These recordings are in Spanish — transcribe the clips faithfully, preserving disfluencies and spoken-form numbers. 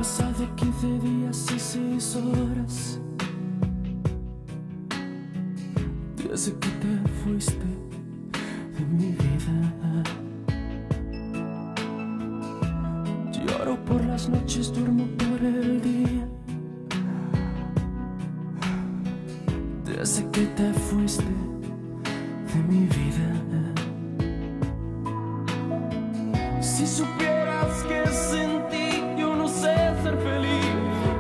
pasado quince días y seis horas desde que te fuiste de mi vida. Lloro por las noches, duermo por el día desde que te fuiste de mi vida. Si supieras que sin ti yo no sé ser feliz.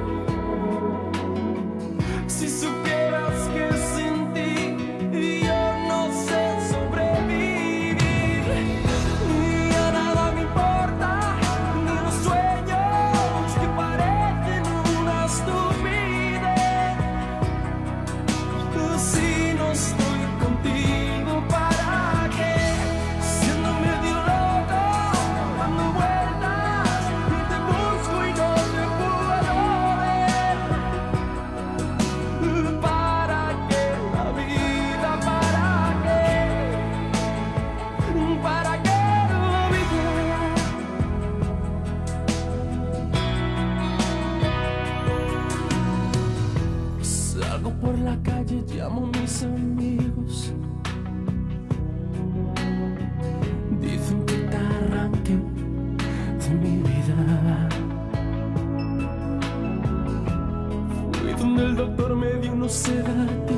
Si supieras que sin ti yo no sé sobrevivir. Y a nada me importa, ni los sueños que parecen una estupidez. Si no estoy contigo, ¿para qué? Siendo medio loco, dando vueltas, te busco y no te puedo ver. ¿Para qué la vida? ¿Para qué? ¿Para qué la vida? Salgo por la calle, llamo a mis amigos. Dicen que te arranque de mi vida. Fui donde el doctor me dio unos sedativos